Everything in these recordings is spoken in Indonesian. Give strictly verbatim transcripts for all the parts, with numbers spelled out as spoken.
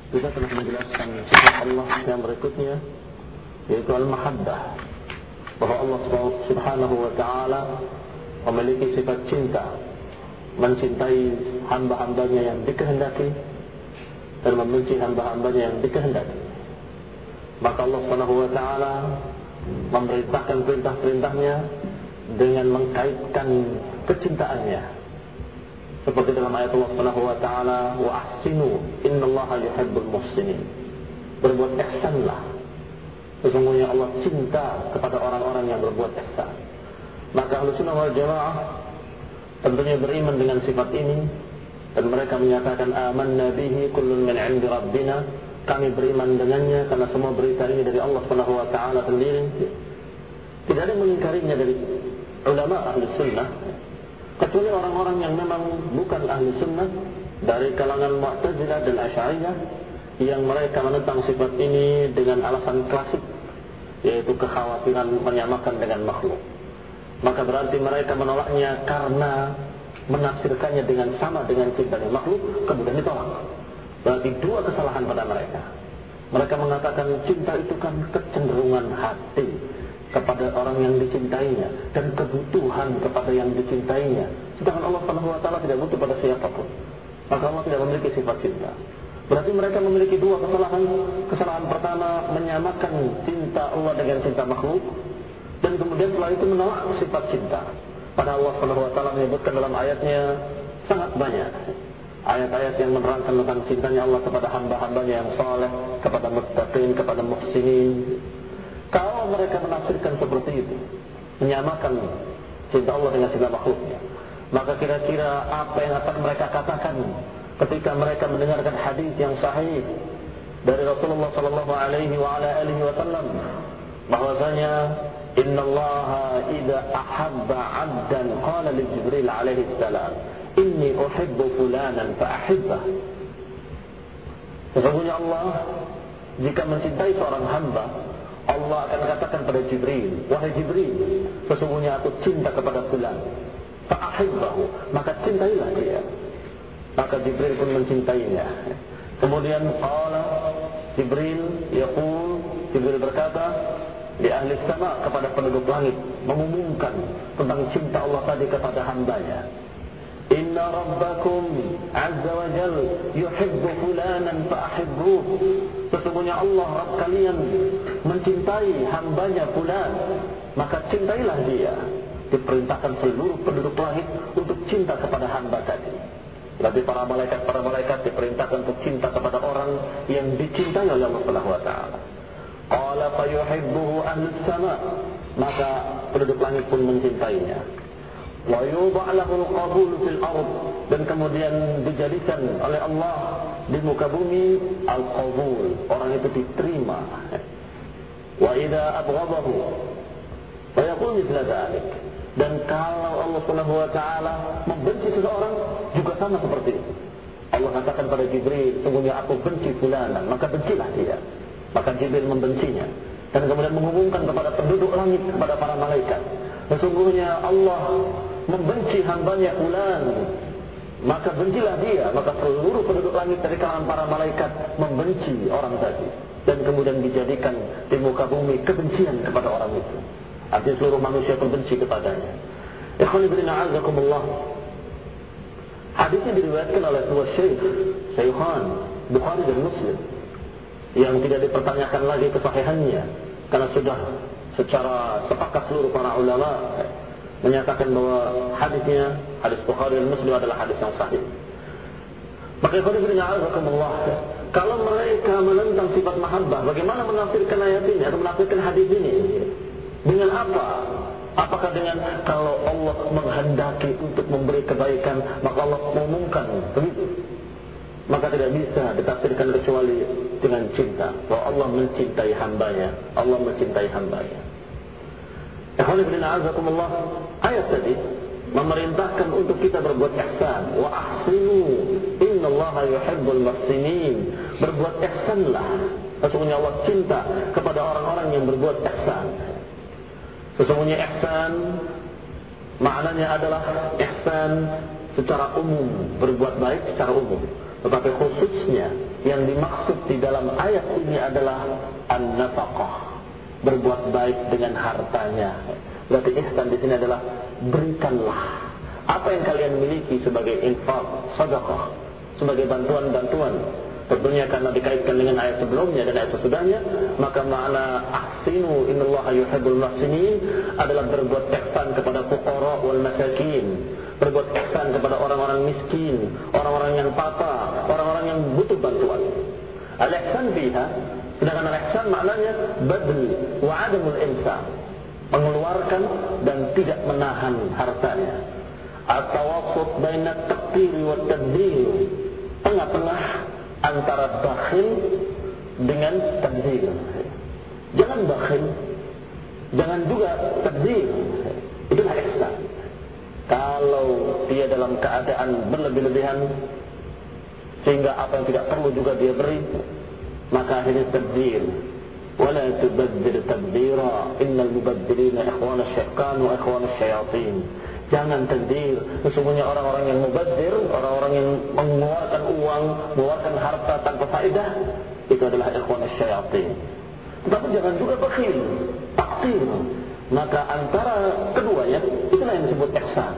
Kita telah menjelaskan sifat Allah yang berikutnya, yaitu al-mahabbah, bahwa Allah subhanahu wa ta'ala memiliki sifat cinta, mencintai hamba-hambanya yang dikehendaki dan membenci hamba-hambanya yang dikehendaki. Maka Allah subhanahu wa ta'ala memerintahkan perintah-perintahnya dengan mengkaitkan kecintaannya. Seperti dalam ayat Allah subhanahu wa ta'ala, wa ahsinu innallaha yuhibbul muhsinin. Berbuat ihsanlah, sesungguhnya Allah cinta kepada orang-orang yang berbuat ihsan. Maka Ahlussunnah wal Jamaah tentunya beriman dengan sifat ini, dan mereka menyatakan amanna bihi kullun min 'indi rabbina. Kami beriman dengannya karena semua berita ini dari Allah subhanahu wa ta'ala sendiri. Tidak ada yang mengingkarinya dari ulama ahli sunnah, kecuali orang-orang yang memang bukan ahli sunnah, dari kalangan Mu'tazilah dan Asy'ariyah, yang mereka menentang sifat ini dengan alasan klasik, yaitu kekhawatiran menyamakan dengan makhluk. Maka berarti mereka menolaknya karena menafsirkannya dengan sama dengan cintanya makhluk, kemudian ditolak. Berarti dua kesalahan pada mereka. Mereka mengatakan cinta itu kan kecenderungan hati kepada orang yang dicintainya dan kebutuhan kepada yang dicintainya. Sedangkan Allah Subhanahu wa taala tidak butuh pada siapapun. Maka Allah tidak memiliki sifat cinta. Berarti mereka memiliki dua kesalahan. Kesalahan pertama, menyamakan cinta Allah dengan cinta makhluk, dan kemudian setelah itu menolak sifat cinta. Padahal Allah Subhanahu wa taala menyebutkan dalam ayatnya sangat banyak ayat-ayat yang menerangkan tentang cintanya Allah kepada hamba-hambanya yang saleh, kepada muttaqin, kepada muhsinin. Kalau mereka menafsirkan seperti itu, menyamakan cinta Allah dengan cinta makhluknya, maka kira-kira apa yang akan mereka katakan ketika mereka mendengarkan hadis yang sahih dari Rasulullah sallallahu alaihi wa ala alihi wasallam, bahwasanya innallaha idza ahabba 'abdan qala li Jibril alaihi salam inni uhibbu fulanan fa ahibbah. Sesungguhnya Allah jika mencintai seorang hamba, Allah akan katakan pada Jibril, wahai Jibril, sesungguhnya aku cinta kepada fulan, fa ahibbahu, maka cintailah dia. Maka Jibril pun mencintainya. Kemudian qala Jibril yaqul, Jibril berkata di ahli sama, kepada penduduk langit, mengumumkan tentang cinta Allah tadi kepada hambanya. Inna rabbakum azza wa jal yuhibbu fulanan fa ahibbuh. Sesungguhnya Allah Rabb kalian mencintai hambanya fulan, maka cintailah dia. Diperintahkan seluruh penduduk langit untuk cinta kepada hamba tadi. Berarti para malaikat para malaikat diperintahkan untuk cinta kepada orang yang dicintai oleh Allah Subhanahu wa taala. Qala fa yuhibbuhu ahlus sama, maka penduduk langit pun mencintainya. Wa yudha' lahu al-qabul fil ard, dan kemudian dijadikan oleh Allah di muka bumi al-qabul, orang itu diterima. Wa idza abghadahu fa yaqul mithla dzalik, dan kalau Allah Subhanahu wa taala membenci seseorang juga sama seperti itu. Allah katakan pada Jibril, sungguhnya aku benci fulan, maka bencilah dia. Maka Jibril membencinya, dan kemudian mengumumkan kepada penduduk langit, kepada para malaikat, sesungguhnya Allah membenci hambanya fulan, maka bencilah dia. Maka seluruh penduduk langit dari kalangan para malaikat membenci orang tadi, dan kemudian dijadikan di muka bumi kebencian kepada orang itu. Artinya seluruh manusia terbenci kepadanya. Ikhwan fillah a'azakumullah. Hadisnya diriwayatkan oleh dua syekh, Syaikhan Bukhari dan Muslim, yang tidak dipertanyakan lagi kesahihannya, karena sudah secara sepakat seluruh para ulama menyatakan bahwa hadisnya, hadis Bukhari dan Muslim adalah hadis yang sahih. Maka kalau mereka menentang sifat mahabbah, bagaimana menafsirkan ayat ini atau menafsirkan hadis ini? Dengan apa? Apakah dengan kalau Allah menghendaki untuk memberi kebaikan, maka Allah mengumumkan begitu? Maka tidak bisa ditafsirkan kecuali dengan cinta, bahwa Allah mencintai hambanya, Allah mencintai hambanya. Ikhwan fillah a'azakumullah, ayat tadi memerintahkan untuk kita berbuat ihsan. Wa ahsinu innallaha yuhibbul muhsinin. Berbuat ihsanlah, sesungguhnya Allah cinta kepada orang-orang yang berbuat ihsan. Sesungguhnya ihsan maknanya adalah ihsan secara umum, berbuat baik secara umum. Tetapi khususnya yang dimaksud di dalam ayat ini adalah an-nafaqah, berbuat baik dengan hartanya. Berarti ihsan di sini adalah berikanlah apa yang kalian miliki sebagai infak, sedekah, sebagai bantuan-bantuan. Tentunya karena dikaitkan dengan ayat sebelumnya dan ayat sesudahnya, maka makna ahsinu innallaha yuhibbul muhsinin adalah berbuat ihsan kepada fuqara wal masakin, berbuat ihsan kepada orang-orang miskin, orang-orang yang papa, orang-orang yang butuh bantuan. Al-ihsan fiha, sedangkan al-ihsan maknanya badl wa adamul imsak, mengeluarkan dan tidak menahan hartanya. At-tawassut baina at-taqdir wa at-tadbir, tengah-tengah antara bakhil dengan tabdzir. Jangan bakhil, jangan juga tabdzir. Itulah ihsan. Kalau dia dalam keadaan berlebih-lebihan sehingga apa yang tidak perlu juga dia beri, maka akhirnya tabdzir. Wala tubadzir tabdzira, innal mubadzirina ikhwana syaitan wa ikhwana syayatin. Jangan tabdzir. Sesungguhnya orang-orang yang mubadzir, orang-orang yang mengeluarkan uang, mengeluarkan harta tanpa faedah, itu adalah ikhwan syayatin. Tetapi jangan juga bakhil, takdir. Maka antara keduanya itulah yang disebut ihsan.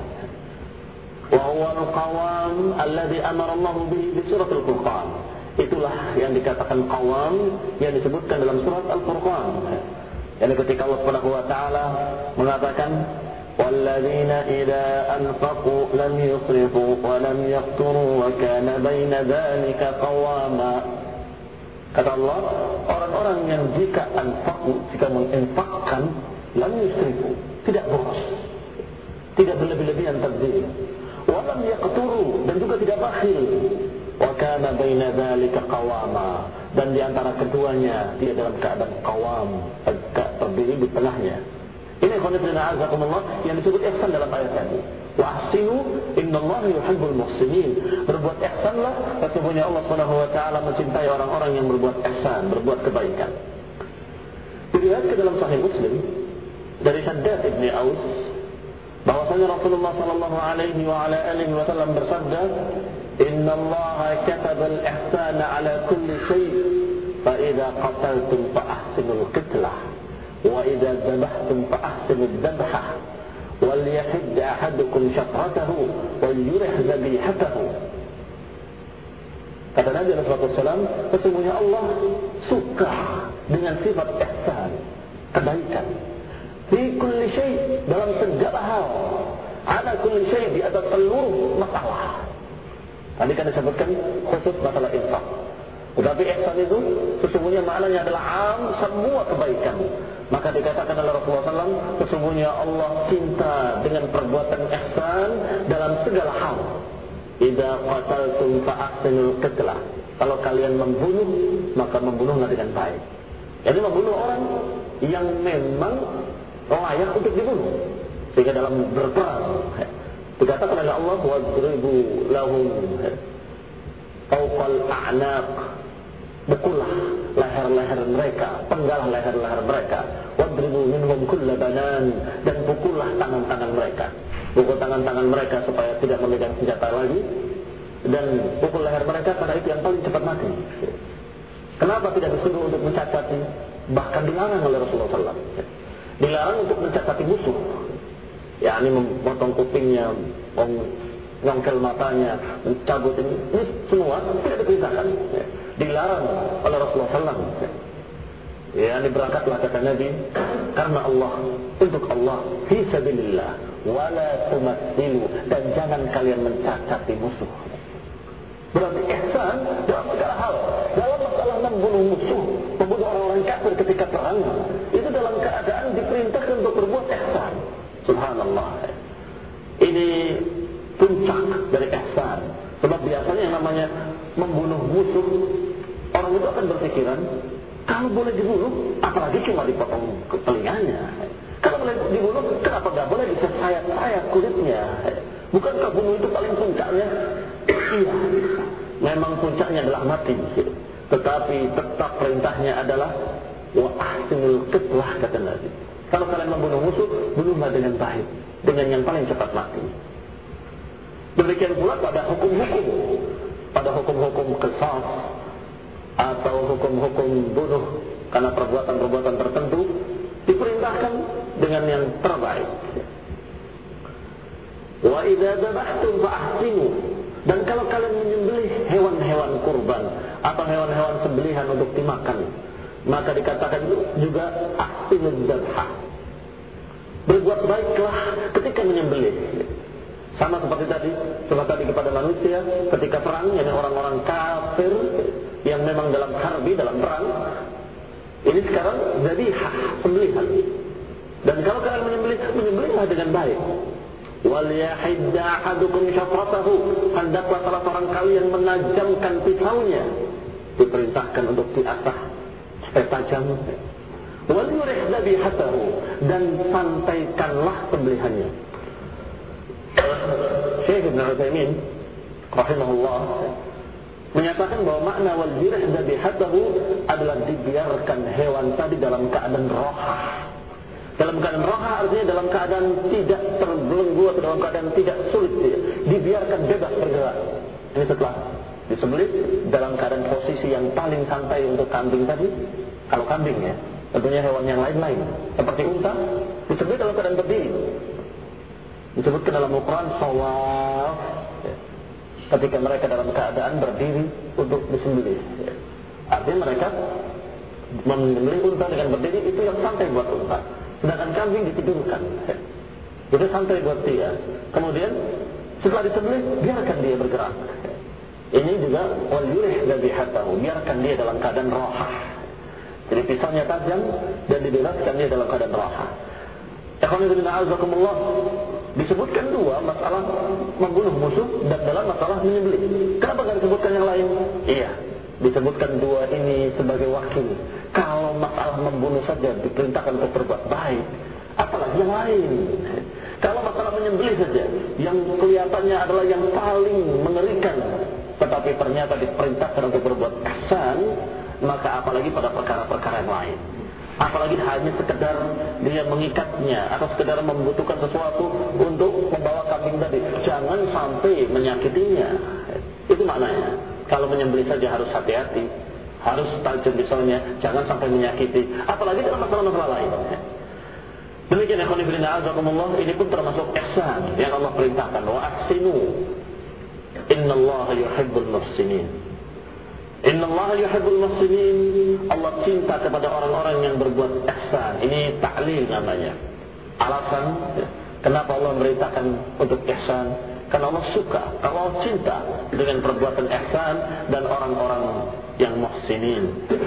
Wa huwa al-qawam alladhi amara Allah bihi di surat Al-Furqan. Itulah yang dikatakan qawam yang disebutkan dalam surat Al-Furqan. Yani ketika Allah Subhanahu wa taala mengatakan وَالَّذِينَ إِذَا أَنْفَقُوا لَمْ يُسْرِفُوا وَلَمْ يَقْتُرُوا وَكَانَ بَيْنَ ذَلِكَ قَوَامًا. Kata Allah, orang-orang yang jika anfaqu, jika menginfakkan, lam yusrifu, tidak boros, tidak berlebih-lebihan tabdzir, wa lam yaqturu, dan juga tidak bakhil, wa kana baina dzalika qawama, dan di antara keduanya dia dalam keadaan qawam, agak berdiri di tengahnya. Ini khonifina azakumullah yang disebut ihsan dalam ayat tadi. Wa ahsinu innallaha yuhibbul muhsinin. Berbuat ihsanlah, sesungguhnya Allah Subhanahu wa taala mencintai orang-orang yang berbuat ihsan, berbuat kebaikan. Diriwayatkan dalam Sahih Muslim dari Shaddad ibn Aus bahwasanya Rasulullah sallallahu alaihi wa ala alihi wasallam bersabda, "Innallaha katabal ihsana ala kulli syai', fa idza qataltum fa ahsinul qitlah. وَإِذَا ذَبَحْتُمْ فَأَحْسِنُوا الذَّبْحَةَ وَلْيَحِدَّ أَحَدُكُمْ شَفْرَتَهُ وَلْيُرِحْ ذَبِيحَتَهُ." Kata Nabi shallallahu alaihi wasallam, sesungguhnya Allah suka dengan sifat ihsan, kebaikan. Fi kulli syai', dalam segala hal. Ala kulli syai', di atas seluruh masalah. Tadi kan disebutkan khusus masalah infak. Tetapi ihsan itu sesungguhnya maknanya adalah am, semua kebaikan. Maka dikatakan oleh Rasulullah shallallahu alaihi wasallam, sesungguhnya Allah cinta dengan perbuatan ihsan dalam segala hal. Idza qataltum fa ahsinul qitlah. Kalau kalian membunuh, maka membunuhlah dengan baik. Jadi membunuh orang yang memang layak untuk dibunuh. Sehingga dalam berperang dikatakan oleh Allah, wadribu lahum fawqal a'naq, pukullah leher-leher mereka, penggalah leher-leher mereka. Wadribu minhum kulla banan, dan pukullah tangan-tangan mereka. Pukul tangan-tangan mereka supaya tidak memegang senjata lagi, dan pukul leher mereka karena itu yang paling cepat mati. Kenapa tidak disuruh untuk mencacati? Bahkan dilarang oleh Rasulullah shallallahu alaihi wasallam. Dilarang untuk mencacati musuh, yakni memotong kupingnya, nyongkel matanya, mencabut ini, ini semua tidak diperintahkan. Dilarang oleh Rasulullah shallallahu alaihi wasallam. Ya, ini berangkatlah kata Nabi karena Allah, untuk Allah, fi sabilillah, wala tumatsilu, dan jangan kalian mencacati musuh. Berarti ihsan dalam segala hal. Dalam masalah membunuh musuh, membunuh orang-orang kafir ketika perang, itu dalam keadaan diperintahkan untuk berbuat ihsan. Subhanallah. Ini puncak dari ihsan. Sebab biasanya yang namanya membunuh musuh, orang itu akan berpikiran, kalau boleh dibunuh, apalagi cuma dipotong ke telinganya. Kalau boleh dibunuh, kenapa nggak boleh disayat-sayat kulitnya? Bukankah bunuh itu paling puncaknya? Iya, memang puncaknya adalah mati. Tetapi tetap perintahnya adalah wa ahsinul qitlah, kata Nabi. Kalau kalian membunuh musuh, bunuhlah dengan baik, dengan yang paling cepat mati. Demikian pula pada hukum-hukum, pada hukum-hukum qisas atau hukum-hukum bunuh karena perbuatan-perbuatan tertentu, diperintahkan dengan yang terbaik. Wa idza dzabhtum fa ahsinu. Dan kalau kalian menyembelih hewan-hewan kurban atau hewan-hewan sembelihan untuk dimakan, maka dikatakan juga ahsinuz dzabha. Berbuat baiklah ketika menyembelih. Sama seperti tadi, cuma tadi kepada manusia ketika perang, yakni orang-orang kafir yang memang dalam harbi, dalam perang. Ini sekarang jadi hak sembelihan. Dan kalau kalian menyembelih, menyembelihlah dengan baik. Wal yahidda ahadukum syafratahu. Hendaklah salah seorang kalian menajamkan pisaunya. Diperintahkan untuk diasah supaya tajam. Wal yurih dzabihatahu. Dan santaikanlah sembelihannya. Syekh Ibn Utsaimin rahimahullah menyatakan bahwa makna wal yurih dzabihatahu adalah dibiarkan hewan tadi dalam keadaan rohah. Dalam keadaan rohah artinya dalam keadaan tidak terbelenggu atau dalam keadaan tidak sulit, dibiarkan bebas bergerak. Ini setelah disembelih dalam keadaan posisi yang paling santai untuk kambing tadi. Kalau kambing ya, tentunya hewan yang lain-lain seperti unta disembelih dalam keadaan berdiri. Disebutkan dalam Al-Quran sawaf, ketika mereka dalam keadaan berdiri untuk disembelih. Artinya mereka menyembelih unta dengan berdiri itu yang santai buat unta. Sedangkan kambing ditidurkan. Itu santai buat dia. Kemudian setelah disembelih, biarkan dia bergerak. Ini juga wal yurih dzabihatahu, biarkan dia dalam keadaan rohah. Jadi pisaunya tajam dan dibebaskan dia dalam keadaan rohah. Ikhwan fillah a'azakumullah, disebutkan dua masalah membunuh musuh dan dalam masalah menyembelih. Kenapa enggak disebutkan yang lain? Iya, disebutkan dua ini sebagai wakil. Kalau masalah membunuh saja diperintahkan untuk berbuat baik, apalagi yang lain. Kalau masalah menyembelih saja, yang kelihatannya adalah yang paling mengerikan, tetapi ternyata diperintahkan untuk berbuat ihsan, maka apalagi pada perkara-perkara yang lain. Apalagi hanya sekedar dia mengikatnya atau sekedar membutuhkan sesuatu untuk membawa kambing tadi, jangan sampai menyakitinya. Itu maknanya. Kalau menyembelih saja harus hati-hati, harus tajam pisaunya, jangan sampai menyakiti. Apalagi dalam masalah-masalah lain. Demikian ikhwan fillah azakumullah, ini pun termasuk ihsan yang Allah perintahkan. Wa ahsinu, innallaha yuhibbul muhsinin. Innallaha yuhibbul muhsinin. Allah cinta kepada orang-orang yang berbuat ihsan. Ini ta'lil namanya. Alasan kenapa Allah memerintahkan untuk ihsan? Karena Allah suka, Allah cinta dengan perbuatan ihsan dan orang-orang yang muhsinin.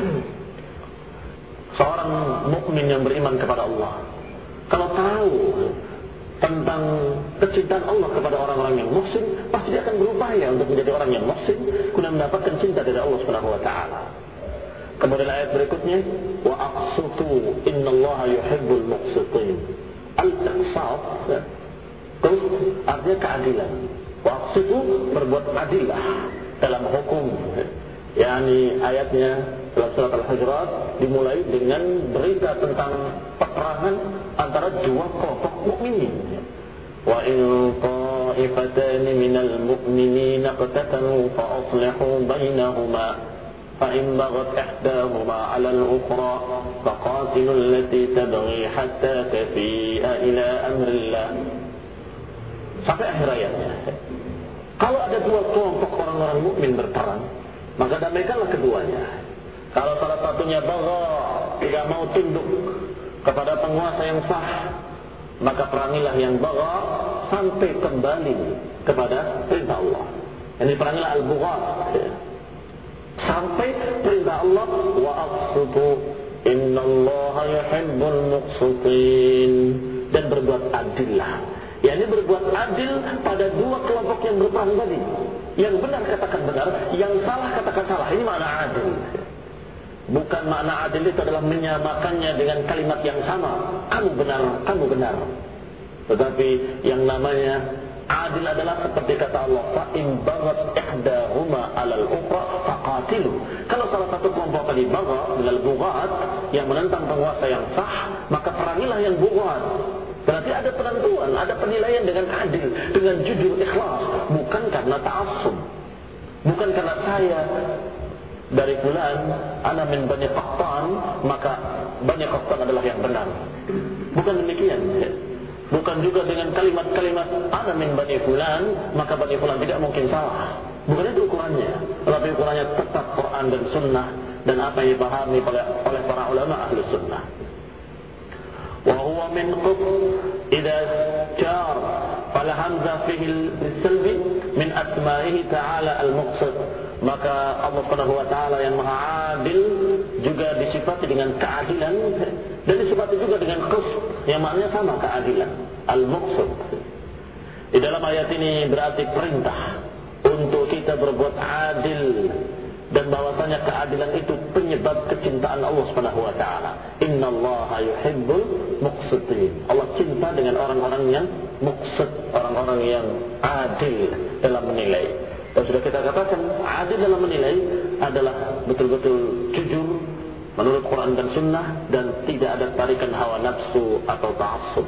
Seorang mukmin yang beriman kepada Allah, kalau tahu tentang kecintaan Allah kepada orang-orang yang muhsin, pasti dia akan berupaya untuk menjadi orang yang muhsin guna mendapatkan cinta dari Allah Subhanahu wa taala. Kemudian ayat berikutnya, wa aqsitu innallaha yuhibbul muqsitin. Al-iqsat terus artinya keadilan. Waktu itu berbuat adilah dalam hukum. Yani ayatnya dalam surat Al-Hujurat dimulai dengan berita tentang peperangan antara dua kelompok mukminin. Wa in ta'ifatan minal mu'minina qatatalu fa aslihu bainahuma fa in baghat ihdahuma 'ala al-ukhra faqatilu allati tabghi hatta tafi'a ila amrillah. Sampai akhir ayatnya. Kalau ada dua kelompok orang-orang mukmin berperang, maka damaikanlah keduanya. Kalau salah satunya bagha, tidak mau tunduk kepada penguasa yang sah, maka perangilah yang bagha sampai kembali kepada perintah Allah. Ini perangilah al-bughat. Sampai perintah Allah, wa aqsitu innallaha yuhibbul muqsitin, dan berbuat adillah. Ya, ini berbuat adil pada dua kelompok yang berperang tadi. Yang benar katakan benar, yang salah katakan salah. Ini makna adil. Bukan makna adil itu adalah menyamakannya dengan kalimat yang sama. Kamu benar, kamu benar. Tetapi yang namanya adil adalah seperti kata Allah, fa in baghat ihdahuma 'alal ukhra faqatilu. Kalau salah satu kelompok tadi bagha, minal bughat, yang menentang penguasa yang sah, maka perangilah yang bughat. Berarti ada penentuan, ada penilaian dengan adil, dengan jujur, ikhlas, bukan karena ta'assub. Bukan karena saya dari fulan, ana min Bani Qattan, maka Bani Qattan adalah yang benar. Bukan demikian. Bukan juga dengan kalimat-kalimat ana min Bani Fulan, maka Bani Fulan tidak mungkin salah. Bukan itu ukurannya. Tetapi ukurannya tetap Quran dan Sunnah dan apa yang dipahami oleh, oleh para ulama ahli sunnah. Wa huwa min qutb idza jar fala hamza fihi al-salbi min asma'ihi ta'ala al-muqsit. Maka Allah Subhanahu wa taala yang Maha Adil juga disifati dengan keadilan dan disifati juga dengan qist yang maknanya sama, keadilan, al-muqsit. Di dalam ayat ini berarti perintah untuk kita berbuat adil dan bahwasanya keadilan itu penyebab kecintaan Allah Subhanahu wa taala. Innallaha yuhibbul muqsitin. Allah cinta dengan orang-orang yang muqsit, orang-orang yang adil dalam menilai. Dan sudah kita katakan, adil dalam menilai adalah betul-betul jujur menurut Quran dan Sunnah dan tidak ada tarikan hawa nafsu atau ta'assub.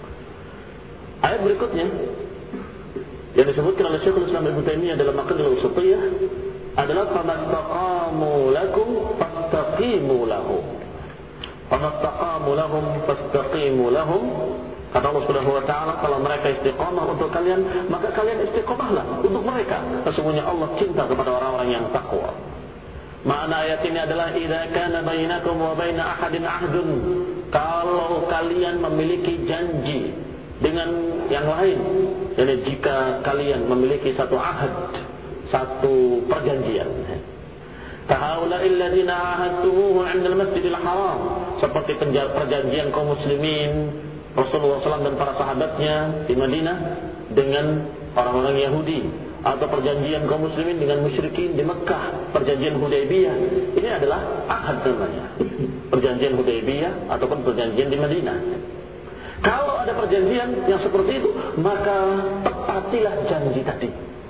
Ayat berikutnya yang disebutkan oleh Syekhul Islam Ibnu Taimiyah dalam Aqidahul Wasithiyah adalah famastaqamu lakum fastaqimu lahum. Famastaqamu lahum fastaqimu lahum. Kata Allah Subhanahu wa taala, kalau mereka istiqamah untuk kalian, maka kalian istiqamahlah untuk mereka. Sesungguhnya Allah cinta kepada orang-orang yang takwa. Makna ayat ini adalah idza kana bainakum wa baina ahadin ahdun. Kalau kalian memiliki janji dengan yang lain, jadi jika kalian memiliki satu ahad, satu perjanjian, tahaula'il ladzina ahadtumuhu 'inda al-masjidil haram, seperti perjanjian kaum muslimin Rasulullah shallallahu alaihi wasallam dan para sahabatnya di Madinah dengan orang-orang Yahudi, atau perjanjian kaum muslimin dengan musyrikin di Mekah, perjanjian Hudaybiyah. Ini adalah ahad namanya, perjanjian Hudaybiyah ataupun perjanjian di Madinah. Kalau ada perjanjian yang seperti itu, maka tepatilah janji tadi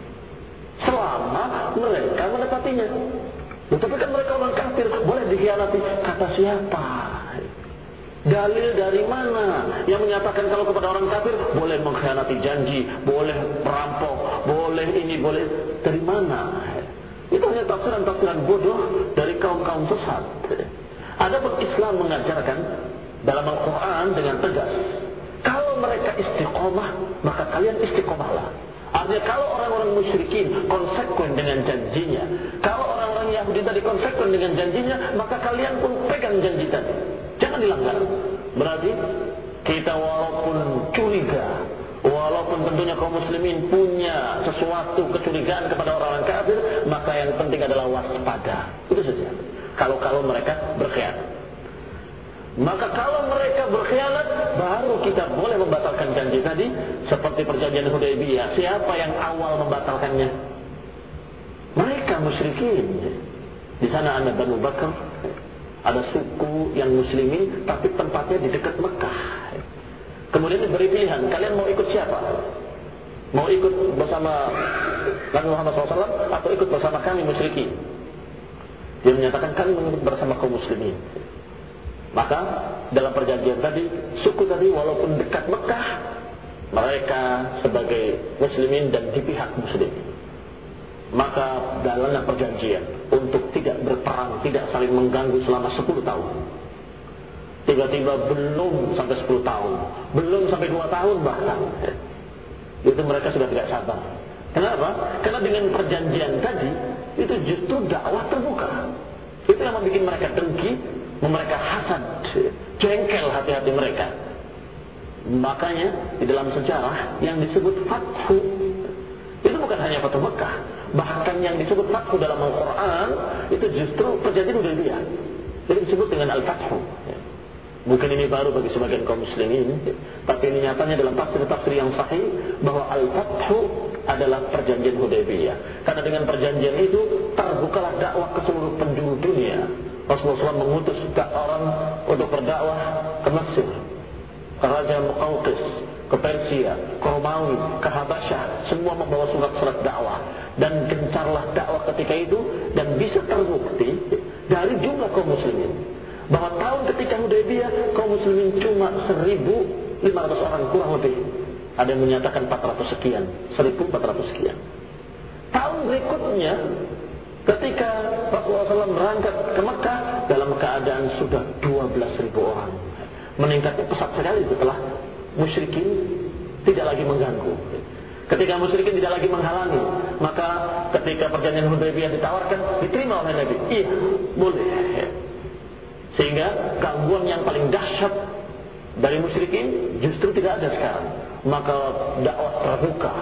selama mereka menepatinya. Tapi kan mereka orang kafir, boleh dikhianati. Kata siapa? Dalil dari mana yang menyatakan kalau kepada orang kafir boleh mengkhianati janji, boleh merampok, boleh ini, boleh? Dari mana? Itu hanya tafsiran-tafsiran bodoh dari kaum-kaum sesat. Adapun Islam mengajarkan dalam Al-Quran dengan tegas, kalau mereka istiqomah, maka kalian istiqomahlah. Artinya kalau orang-orang musyrikin konsekuen dengan janjinya, kalau orang-orang Yahudi tadi konsekuen dengan janjinya, maka kalian pun pegang janji tadi, jangan dilanggar. Berarti kita walaupun curiga, walaupun tentunya kaum muslimin punya sesuatu kecurigaan kepada orang-orang kafir, maka yang penting adalah waspada. Itu saja. Kalau-kalau mereka berkhianat, maka kalau mereka berkhianat, baru kita boleh membatalkan janji tadi, seperti perjanjian Hudaybiyah. Siapa yang awal membatalkannya? Mereka musyrikin. Di sana ada Banu Bakar, ada suku yang muslimin, tapi tempatnya di dekat Mekah. Kemudian diberi pilihan, kalian mau ikut siapa? Mau ikut bersama Nabi Muhammad shallallahu alaihi wasallam atau ikut bersama kami musyrikin? Dia menyatakan kami mengikut bersama kaum muslimin. Maka dalam perjanjian tadi, suku tadi walaupun dekat Mekah, mereka sebagai muslimin dan di pihak muslimin. Maka dalamnya perjanjian untuk tidak berperang, tidak saling mengganggu selama sepuluh tahun. Tiba-tiba belum sampai sepuluh tahun, belum sampai dua tahun bahkan, itu mereka sudah tidak sabar. Kenapa? Karena dengan perjanjian tadi, itu justru dakwah terbuka. Itu yang membuat mereka dengki, mereka hasad, jengkel hati-hati mereka. Makanya di dalam sejarah yang disebut Fathu itu bukan hanya Fathu Mekah, bahkan yang disebut Fathu dalam Al-Quran itu justru perjanjian Hudaybiyah. Jadi disebut dengan Al-Fathu. Bukan ini baru bagi sebagian kaum muslimin, tapi ini nyatanya dalam tafsir-tafsir yang sahih bahwa Al-Fathu adalah perjanjian Hudaybiyah. Karena dengan perjanjian itu terbukalah dakwah ke seluruh penjuru dunia. Rasulullah shallallahu alaihi wasallam mengutus orang untuk berdakwah ke Mesir, ke Raja Muqawqis, ke Persia, ke Romawi, ke Habasyah, semua membawa surat-surat dakwah. Dan gencarlah dakwah ketika itu, dan bisa terbukti dari jumlah kaum muslimin bahwa tahun ketika Hudaybiyah kaum muslimin cuma seribu lima ratus orang kurang lebih. Ada yang menyatakan empat ratus sekian, seribu empat ratus sekian. Tahun berikutnya, ketika Rasulullah shallallahu alaihi wasallam berangkat ke Mekah dalam keadaan sudah dua belas ribu orang. Meningkatnya pesat sekali setelah musyrikin tidak lagi mengganggu. Ketika musyrikin tidak lagi menghalangi, maka ketika perjanjian Hudaybiyah ditawarkan, diterima oleh Nabi. Iya, boleh. Sehingga gangguan yang paling dahsyat dari musyrikin justru tidak ada sekarang. Maka dakwah terbuka.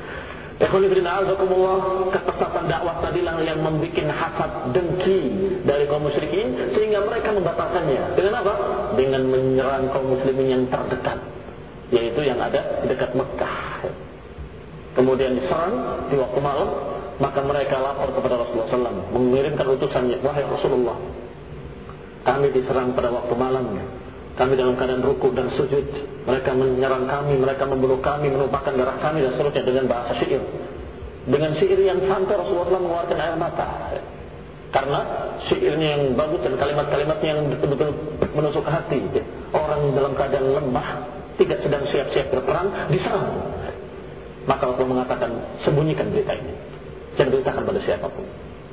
Kesesatan dakwah tadilah yang membuat hasad dengki dari kaum musyrikin sehingga mereka membatalkannya. Dengan apa? Dengan menyerang kaum muslimin yang terdekat, yaitu yang ada di dekat Mekah. Kemudian diserang di waktu malam, maka mereka lapor kepada Rasulullah shallallahu alaihi wasallam, mengirimkan utusannya, wahai Rasulullah, kami diserang pada waktu malam. Kami dalam keadaan ruku dan sujud. Mereka menyerang kami, mereka membunuh kami, menumpahkan darah kami dan seterusnya dengan bahasa syair. Dengan syair yang sampai Rasulullah shallallahu alaihi wasallam mengeluarkan air mata. Karena syairnya yang bagus dan kalimat-kalimatnya yang betul-betul menusuk hati. Orang dalam keadaan lemah, tidak sedang siap-siap berperang, diserang. Maka Allah mengatakan, sembunyikan berita ini. Jangan beritakan pada siapapun.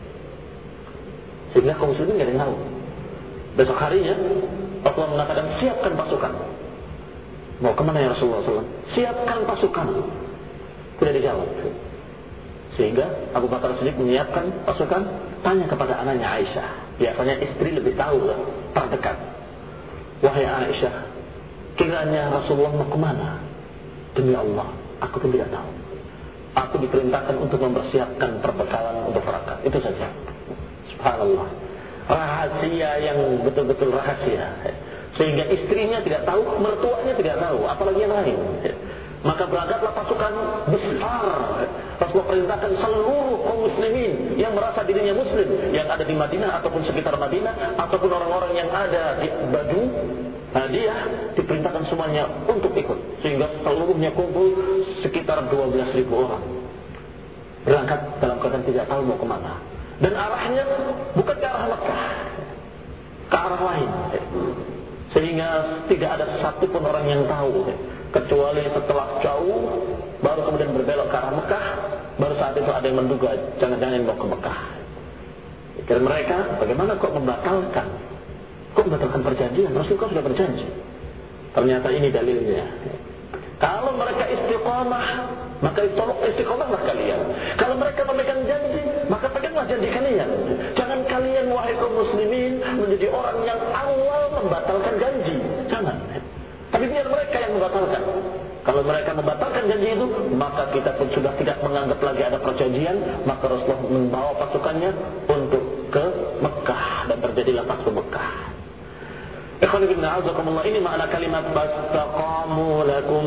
Sehingga kaum muslimin tidak ada yang tahu. Besok harinya, Allah mengatakan, siapkan pasukan. Mau kemana ya Rasulullah shallallahu alaihi wasallam? Siapkan pasukan. Tidak dijawab. Sehingga Abu Bakar Siddiq menyiapkan pasukan, tanya kepada anaknya Aisyah. Biasanya istri lebih tahu, terdekat. Wahai Aisyah, kiranya Rasulullah mau kemana? Demi Allah, aku pun tidak tahu. Aku diperintahkan untuk mempersiapkan perbekalan untuk berangkat. Itu saja. Subhanallah. Rahasia yang betul-betul rahasia. Sehingga istrinya tidak tahu, mertuanya tidak tahu, apalagi yang lain. Maka berangkatlah pasukan besar. Rasulullah perintahkan seluruh kaum muslimin yang merasa dirinya muslim, yang ada di Madinah ataupun sekitar Madinah, ataupun orang-orang yang ada di Badu, Hadiah, diperintahkan semuanya untuk ikut. Sehingga seluruhnya kumpul sekitar dua belas ribu orang. Berangkat dalam keadaan tidak tahu mau kemana. Dan arahnya bukan ke arah Mekah, ke arah lain. Sehingga tidak ada satupun orang yang tahu, kecuali setelah jauh baru kemudian berbelok ke arah Mekah. Baru saat itu ada yang menduga jangan-jangan yang mau ke Mekah. Dan mereka, bagaimana kok membatalkan? Kok membatalkan perjanjian? Rasulullah sudah berjanji. Ternyata ini dalilnya. Kalau mereka istiqamah, maka tolong istiqamahlah kalian. Kalau mereka memegang janji, maka peganglah janji kalian. Jangan kalian wahai kaum muslimin menjadi orang yang awal membatalkan janji. Jangan. Tapi biar mereka yang membatalkan. Kalau mereka membatalkan janji itu, maka kita pun sudah tidak menganggap lagi ada perjanjian. Maka Rasulullah membawa pasukannya untuk ke Mekah dan terjadilah Fathu Mekah. Ikhwan fillah, azakumullah, ini makna kalimat fastaqamu lakum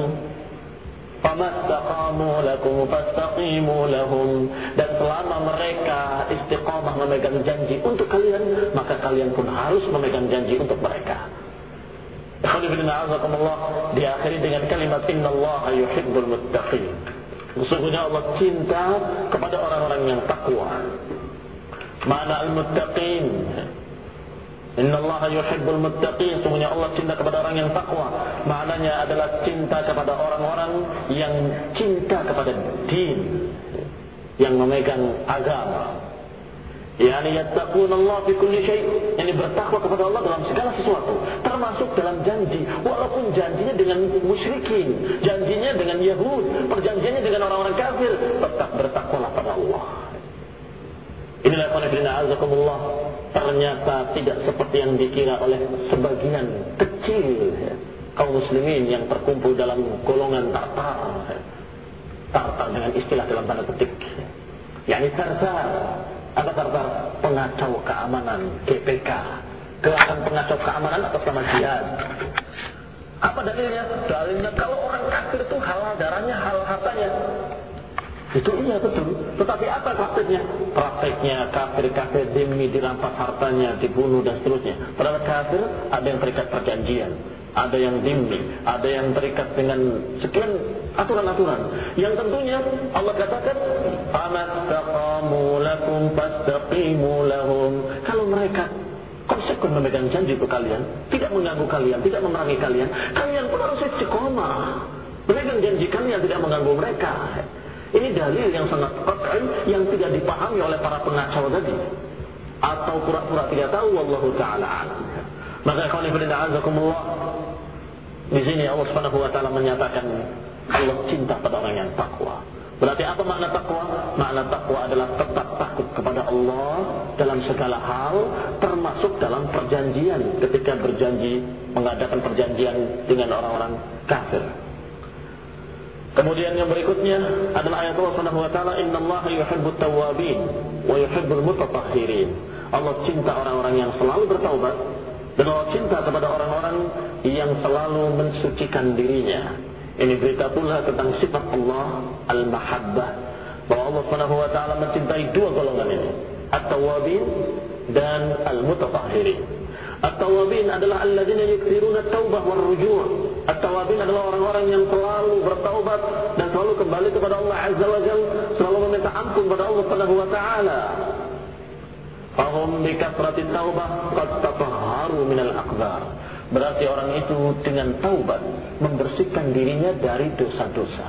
famastaqamu lakum fastaqimu lahum. Dan selama mereka istiqamah memegang janji untuk kalian, maka kalian pun harus memegang janji untuk mereka. Ikhwan fillah, azakumullah, diakhiri dengan kalimat innallaha yuhibbul muttaqin. Sesungguhnya Allah cinta kepada orang-orang yang takwa. Makna al-muttaqin, innallaha yuhibbul muttaqin, sesungguhnya Allah cinta kepada orang yang takwa. Maknanya adalah cinta kepada orang-orang yang cinta kepada din, yang memegang agama. Yani yattaqunallah fi kulli syai', yani bertakwa kepada Allah dalam segala sesuatu, termasuk dalam janji. Walaupun janjinya dengan musyrikin, janjinya dengan Yahud, perjanjiannya dengan orang-orang kafir, tetap bertakwalah pada Allah. Inilah qanifina azakumullah. Ternyata tidak seperti yang dikira oleh sebagian kecil ya, kaum muslimin yang terkumpul dalam golongan tartar. Tartar dengan istilah dalam tanda petik. Yani tartar. Apa tartar? Pengacau keamanan, G P K. Gerakan pengacau keamanan atas nama jihad. Apa dalilnya? Dalilnya kalau orang kafir itu halal darahnya, halal hartanya. Itu iya betul. Tetapi apa prakteknya? Prakteknya kafir-kafir demi dirampas hartanya, dibunuh dan seterusnya. Padahal kafir ada yang terikat perjanjian, ada yang dimi, ada yang terikat dengan sekian aturan-aturan. Yang tentunya Allah katakan, "Famastaqamu lakum fastaqimu lahum." Kalau mereka konsep tekun memegang janji untuk kalian, tidak mengganggu kalian, tidak memerangi kalian, kalian pun harus istiqomah. Memegang janji kalian tidak mengganggu mereka. Ini dalil yang sangat qat'i yang tidak dipahami oleh para pengacau tadi. Atau pura-pura tidak tahu, wallahu ta'ala. Maka ikhwan fillah azakumullah, di sini Allah Subhanahu wa taala menyatakan Allah cinta pada orang yang takwa. Berarti apa makna takwa? Makna takwa adalah tetap takut kepada Allah dalam segala hal, termasuk dalam perjanjian ketika berjanji mengadakan perjanjian dengan orang-orang kafir. Kemudian yang berikutnya adalah ayat Allah Subhanahu wa taala, innallaha yuhibbut tawwabin wa yuhibbul mutatahhirin. Allah cinta orang-orang yang selalu bertaubat dan Allah cinta kepada orang-orang yang selalu mensucikan dirinya. Ini berita pula tentang sifat Allah al-mahabbah, bahwa Allah Subhanahu wa taala mencintai dua golongan ini, at-tawwabin dan al-mutatahhirin. At-tawwabin adalah alladzina yukthiruna at-taubah war-ruju'. At-tawwabin adalah orang-orang yang selalu bertaubat dan selalu kembali kepada Allah Azza wa Jalla, selalu meminta ampun kepada Allah Subhanahu wa taala. Fahum bi kathratit taubah qad tatahharu minal aqdar. Berarti orang itu dengan taubat membersihkan dirinya dari dosa-dosa.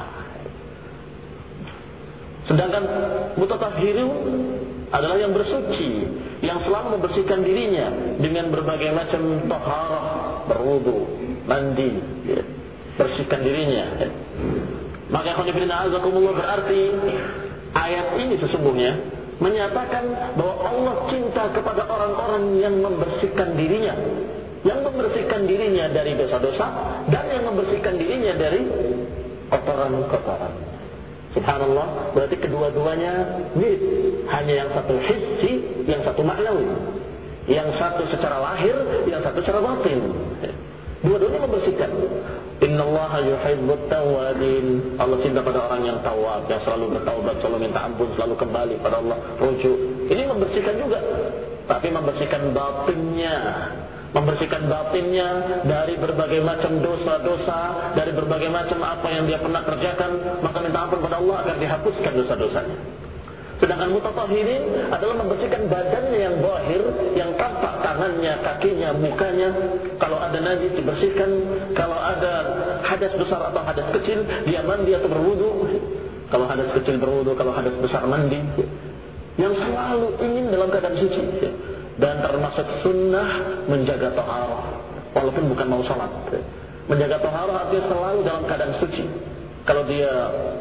Sedangkan mutatahhirun adalah yang bersuci, yang selalu membersihkan dirinya dengan berbagai macam taharah, berwudu, mandi, ya, bersihkan dirinya. Ya. Maka khonifidina azakumullah, berarti ayat ini sesungguhnya menyatakan bahwa Allah cinta kepada orang-orang yang membersihkan dirinya, yang membersihkan dirinya dari dosa-dosa dan yang membersihkan dirinya dari kotoran-kotoran. Subhanallah, berarti kedua-duanya mirip, hanya yang satu hissi, yang satu maknawi, yang satu secara lahir, yang satu secara batin. Dua-duanya membersihkan. Innallaha yuhibbut tawwabin. Allah cinta pada orang yang tawab, yang selalu bertaubat, selalu minta ampun, selalu kembali pada Allah, rujuk. Ini membersihkan juga, tapi membersihkan batinnya. Membersihkan batinnya dari berbagai macam dosa-dosa, dari berbagai macam apa yang dia pernah kerjakan, maka minta ampun pada Allah agar dihapuskan dosa-dosanya. Sedangkan mutatahhirin adalah membersihkan badannya yang zahir, yang tampak tangannya, kakinya, mukanya. Kalau ada najis dibersihkan, kalau ada hadas besar atau hadas kecil, dia mandi atau berwudu. Kalau hadas kecil berwudu, kalau hadas besar mandi. Yang selalu ingin dalam keadaan suci. Dan termasuk sunnah menjaga taharah, walaupun bukan mau sholat. Menjaga taharah artinya selalu dalam keadaan suci. Kalau dia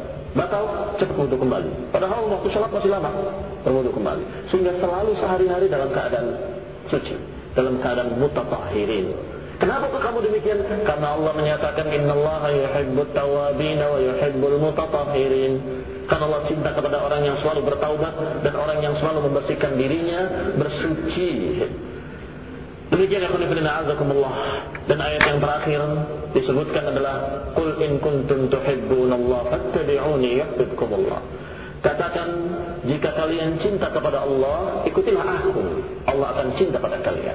batal, cepat wudu kembali. Padahal waktu sholat masih lama, berwudu kembali. Sehingga selalu sehari-hari dalam keadaan suci, dalam keadaan mutatahhirin. Kenapa kamu demikian? Karena Allah menyatakan innallaha yuhibbut tawwabin wa yuhibbul mutatahhirin. Karena Allah cinta kepada orang yang selalu bertaubat dan orang yang selalu membersihkan dirinya, bersuci. Demikian ya khonifidina azakumullah. Dan ayat yang terakhir disebutkan adalah qul in kuntum tuhibbunallaha fattabi'uni yuhibbukumullah. Katakan, jika kalian cinta kepada Allah, ikutilah aku, Allah akan cinta pada kalian.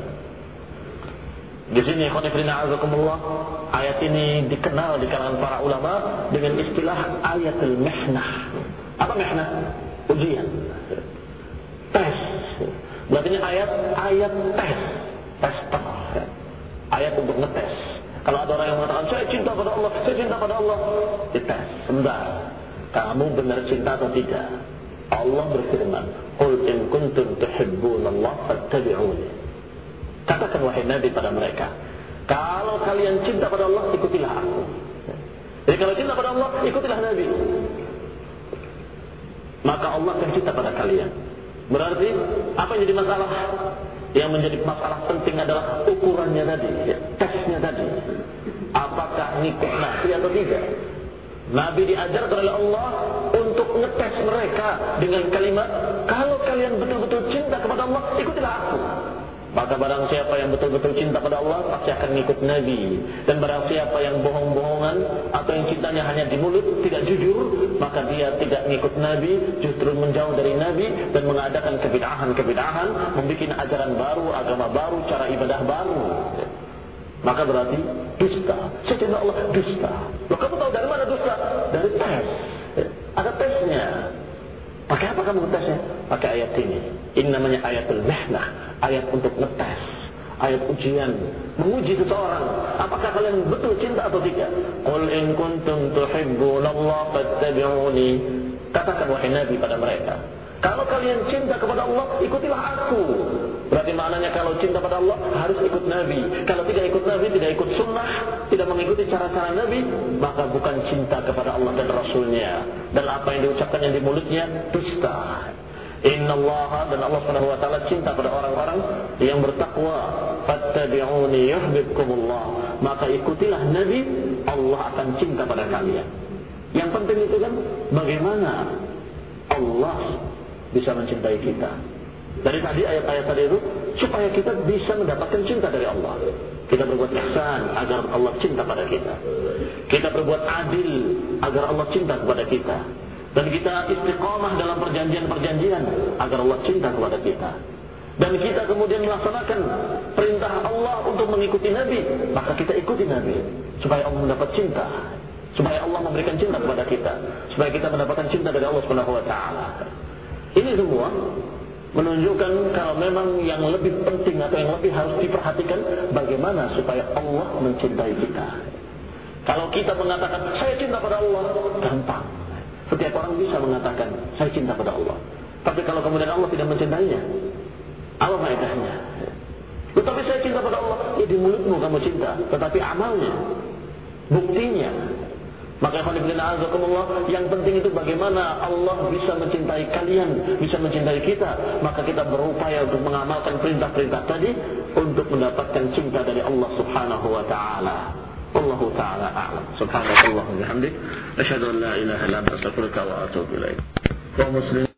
Di sini khonifidina azakumullah, ayat ini dikenal di kalangan para ulama dengan istilah ayatul mihnah. Apa mihnah? Ujian, tes. Berarti ini ayat ayat tes, tester, ayat untuk ngetes. Kalau ada orang yang mengatakan saya cinta pada Allah, saya cinta pada Allah, dites. Sebentar, kamu benar cinta atau tidak? Allah berfirman, qul in kuntum tuhibbunallaha fattabi'uni. Katakan wahai Nabi pada mereka, kalau kalian cinta pada Allah, ikutilah aku. Jadi kalau cinta pada Allah, ikutilah Nabi, maka Allah akan cinta pada kalian. Berarti apa yang jadi masalah? Yang menjadi masalah penting adalah ukurannya tadi, ya, tesnya tadi. Apakah ngikut Nabi atau tidak? Nabi diajarkan oleh Allah untuk ngetes mereka dengan kalimat, kalau kalian betul-betul cinta kepada Allah, ikutilah aku. Maka barang siapa yang betul-betul cinta pada Allah pasti akan mengikut Nabi. Dan barang siapa yang bohong-bohongan atau yang cintanya hanya di mulut, tidak jujur, maka dia tidak mengikut Nabi, justru menjauh dari Nabi dan mengadakan kebid'ahan-kebid'ahan, membuat ajaran baru, agama baru, cara ibadah baru. Maka berarti dusta. Saya cinta Allah, dusta. Loh, kamu tahu dari mana dusta? Dari tes. Ada tesnya. Pakai apa kamu ngetesnya? Pakai ayat ini. Ini namanya ayatul mihnah, ayat untuk ngetes. ayat ujian, menguji seseorang, apakah kalian betul cinta atau tidak? Qul in kuntum tuhibbunallaha fattabi'uni. Katakan wahai Nabi pada mereka, kalau kalian cinta kepada Allah, ikutilah aku. Berarti maknanya kalau cinta pada Allah harus ikut Nabi. Kalau tidak ikut Nabi, tidak ikut sunnah, tidak mengikuti cara-cara Nabi, maka bukan cinta kepada Allah dan Rasulnya. Dan apa yang diucapkannya di mulutnya dusta. Inna Allah, dan Allah Subhanahu wa taala cinta pada orang-orang yang bertakwa. Fattabi'uni yuhibbukumullah. Maka ikutilah Nabi, Allah akan cinta pada kalian. Yang penting itu kan bagaimana Allah bisa mencintai kita. Dari tadi ayat-ayat tadi itu supaya kita bisa mendapatkan cinta dari Allah. Kita berbuat ihsan agar Allah cinta pada kita. Kita berbuat adil agar Allah cinta kepada kita. Dan kita istiqamah dalam perjanjian-perjanjian agar Allah cinta kepada kita. Dan kita kemudian melaksanakan perintah Allah untuk mengikuti Nabi, maka kita ikuti Nabi supaya Allah mendapat cinta, supaya Allah memberikan cinta kepada kita, supaya kita mendapatkan cinta dari Allah Subhanahu wa taala. Ini semua menunjukkan kalau memang yang lebih penting atau yang lebih harus diperhatikan bagaimana supaya Allah mencintai kita. Kalau kita mengatakan saya cinta pada Allah, gampang. Setiap orang bisa mengatakan saya cinta pada Allah. Tapi kalau kemudian Allah tidak mencintainya, apa faedahnya? Tetapi saya cinta pada Allah, ya di mulutmu kamu cinta, tetapi amalnya, buktinya. Maka yang penting itu bagaimana Allah bisa mencintai kalian, bisa mencintai kita. Maka kita berupaya untuk mengamalkan perintah-perintah tadi untuk mendapatkan cinta dari Allah Subhanahu wa taala. Wallahu ta'ala a'lam. Subhanallah wa bihamdik, asyhadu an la ilaha illa anta astaghfiruka wa atubu ilaik. Kaum muslimin